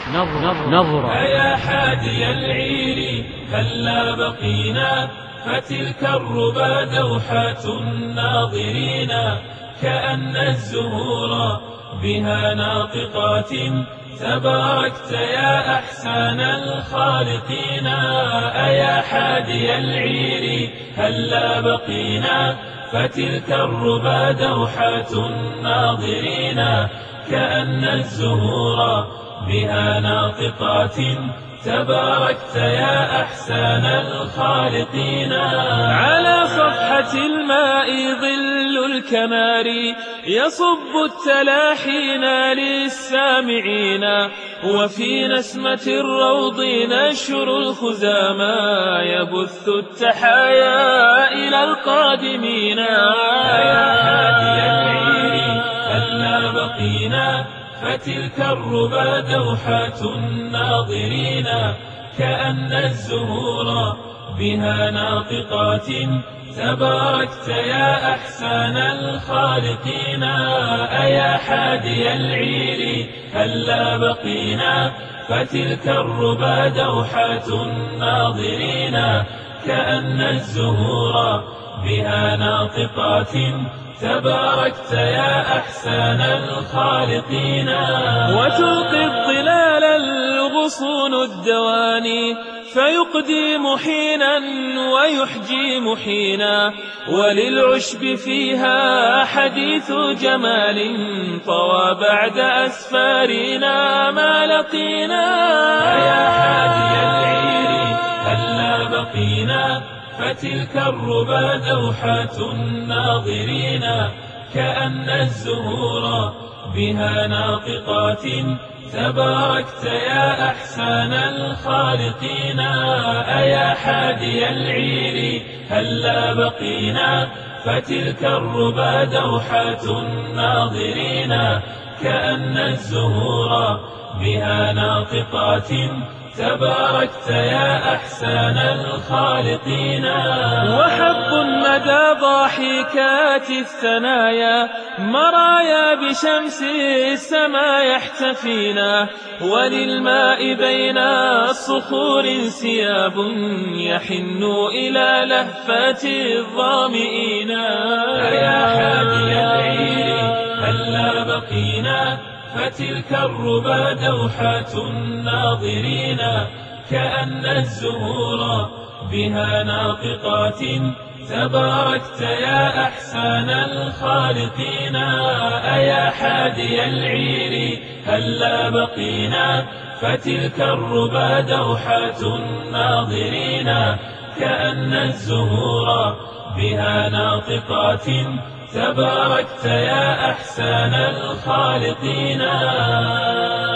نظرة. أيا حادي العير هلا بقينا، فتلك الربا دوحة الناظرين، كأن الزهور بها ناطقات، تباركت يا أحسن الخالقين. أيا حادي العير هلا بقينا، فتلك الربا دوحة الناظرين، كأن الزهور بها ناطقات، تباركت يا أحسن الخالقين. على صفحة الماء ظل الكناري يصب التلاحين للسامعين، وفي نسمة الروض نشر الخزامى يبث التحايا إلى القادمين. يا هادي العير هلا بقينا، فتلك الربا دوحة الناظرين، كأن الزهور بها ناطقات، تباركت يا أحسن الخالقين. أيا حادي العير هلا بقينا، فتلك الربا دوحة الناظرين، كأن الزهور بها ناطقات، تباركت يا أحسن الخالقين. وتلقي الظلال الغصون الدواني، فيقدي محينا ويحجي محينا، وللعشب فيها حديث جمال، طوى بعد أسفارنا ما لقينا. يا حادي العير هلا بقينا، فتلك الربا دوحة الناظرين، كأن الزهور بها ناطقات، تباركت يا أحسن الخالقين. أيا حادي العير هلا بقينا، فتلك الربا دوحة الناظرين، كأن الزهور بها ناطقات، تباركت يا أحسن الخالقين. وحب مدى ضاحكات الثنايا، مرايا بشمس السماء يحتفينا، وللماء بين الصخور سياب يحن إلى لهفة الظامئين. يا حادي العير هلا بقينا، فتلك الربا دوحة الناظرين، كأن الزهور بها ناطقات، تباركت يا أحسن الخالقين. أيا حادي العير هلا بقينا، فتلك الربا دوحة الناظرين، كأن الزهور بها ناطقات، تباركت يا أحسن الخالقين.